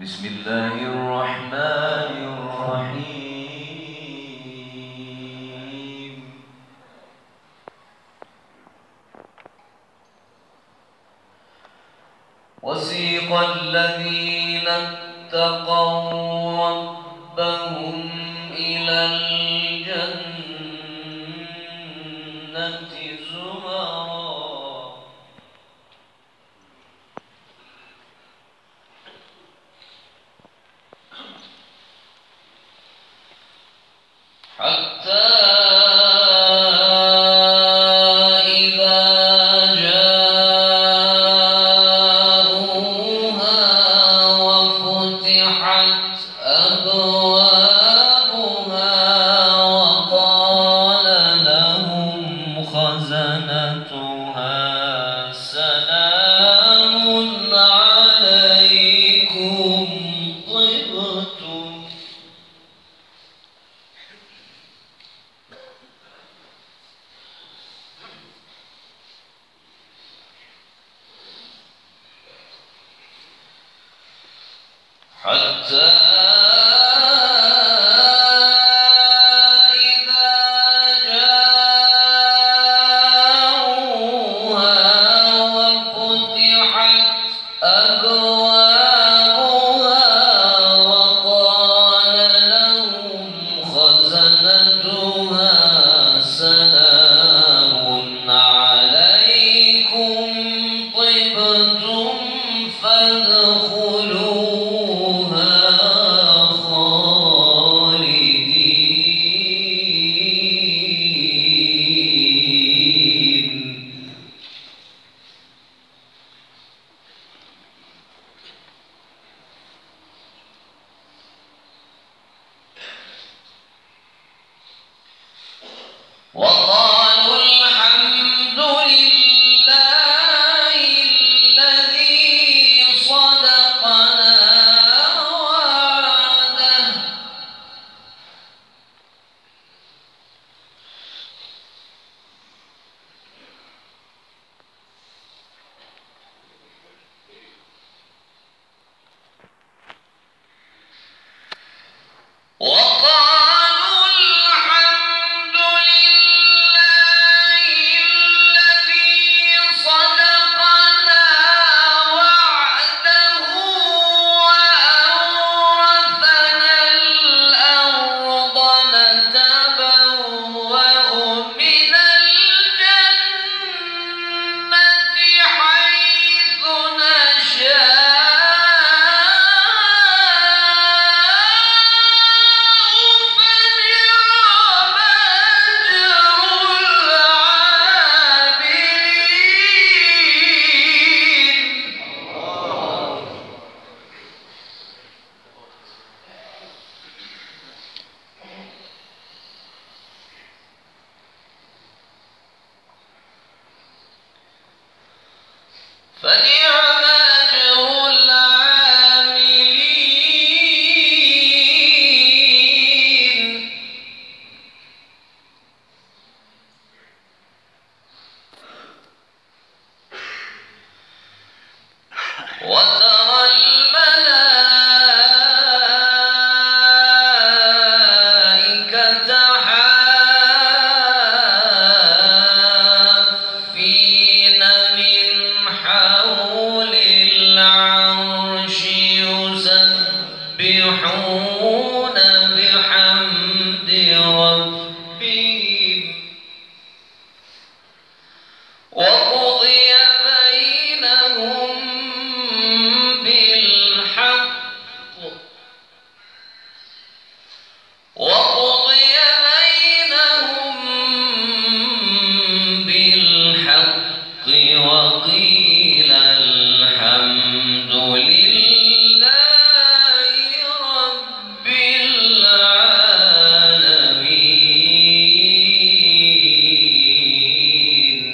بسم الله الرحمن الرحيم. وسيق الذين اتقوا ربهم إلى الجنة زمرا حتى إذا جاءوها وفتحت أبوابها وقال لهم خزنتها سلام عليكم طبتم حتى إذا جاءوها وفتحت أبوابها وقال لهم خزنتها سلام عليكم طبتم فادخلوها خالدين. وقالوا الحمد لله الذي صدقنا وعده وقالوا الحمد لله الذي صدقنا وعده وأورثنا الأرض نتبوأ من الجنة حيث نشاء فنعم أجر العاملين. وترى الملائكة حافين من حول العرش يسبحون بحمد ربهم وقضي بينهم بالحق وقيل الحمد لله رب العالمين.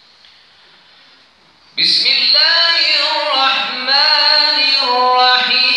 بسم الله الرحمن الرحيم.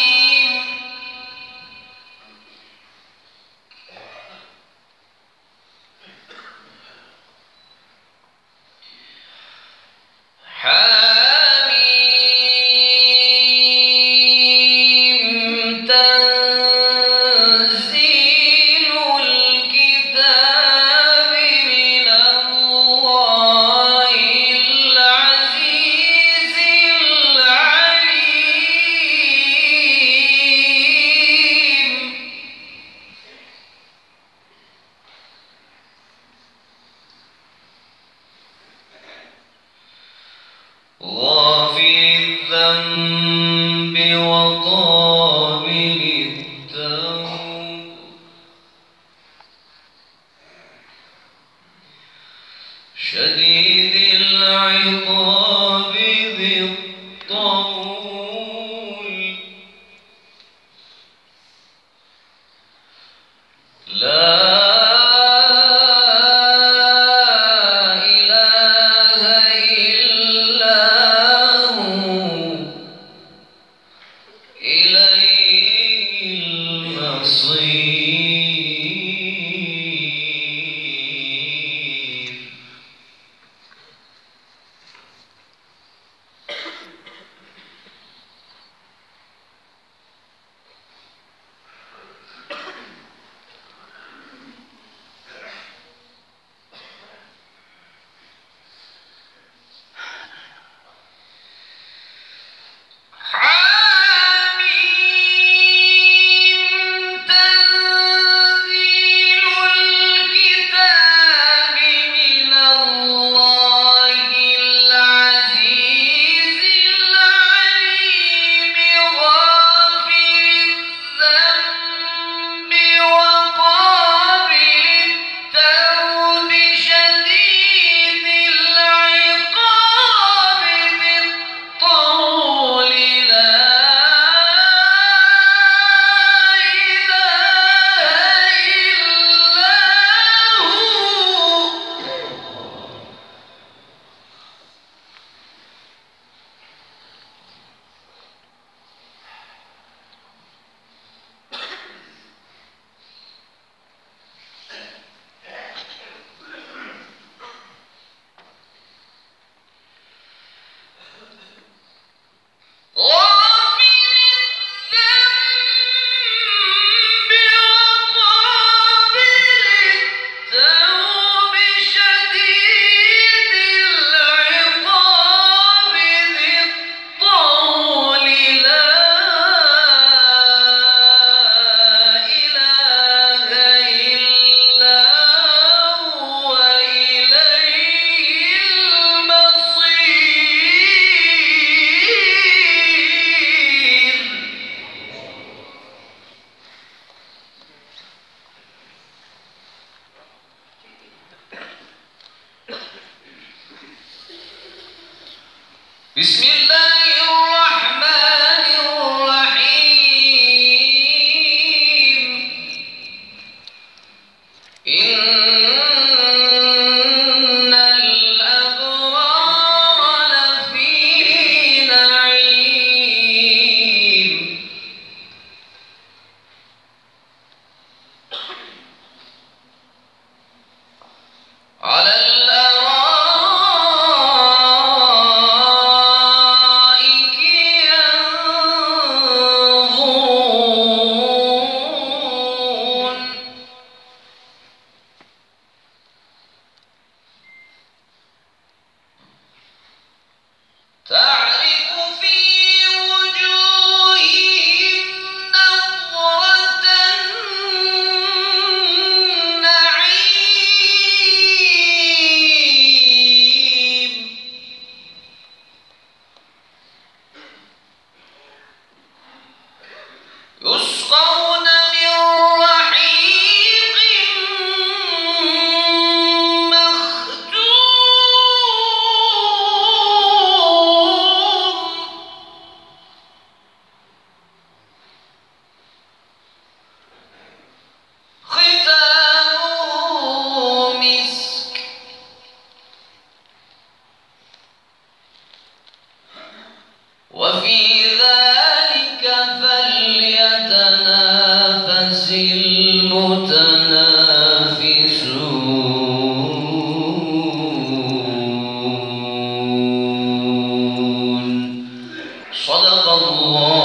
بسم الله الرحمن الرحيم إن الأبرار لفي نعيم على الأرائك ينظرون تعرف في وجوههم نضرة النعيم يسقون من رحيق مختوم ختامه مسك وفي ذلك فليتنافس المتنافسون صدق الله